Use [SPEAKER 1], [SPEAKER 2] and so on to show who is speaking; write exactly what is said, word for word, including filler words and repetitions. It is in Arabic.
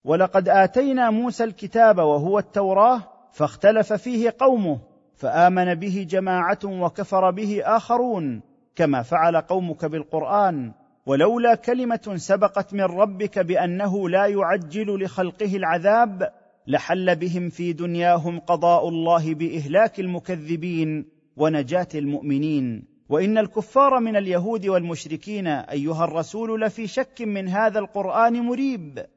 [SPEAKER 1] ولقد آتينا موسى الكتاب وهو التوراة فاختلف فيه قومه، فآمن به جماعة وكفر به آخرون، كما فعل قومك بالقرآن. ولولا كلمة سبقت من ربك بأنه لا يعجل لخلقه العذاب لحل بهم في دنياهم قضاء الله بإهلاك المكذبين ونجاة المؤمنين. وإن الكفار من اليهود والمشركين أيها الرسول لفي شك من هذا القرآن مريب،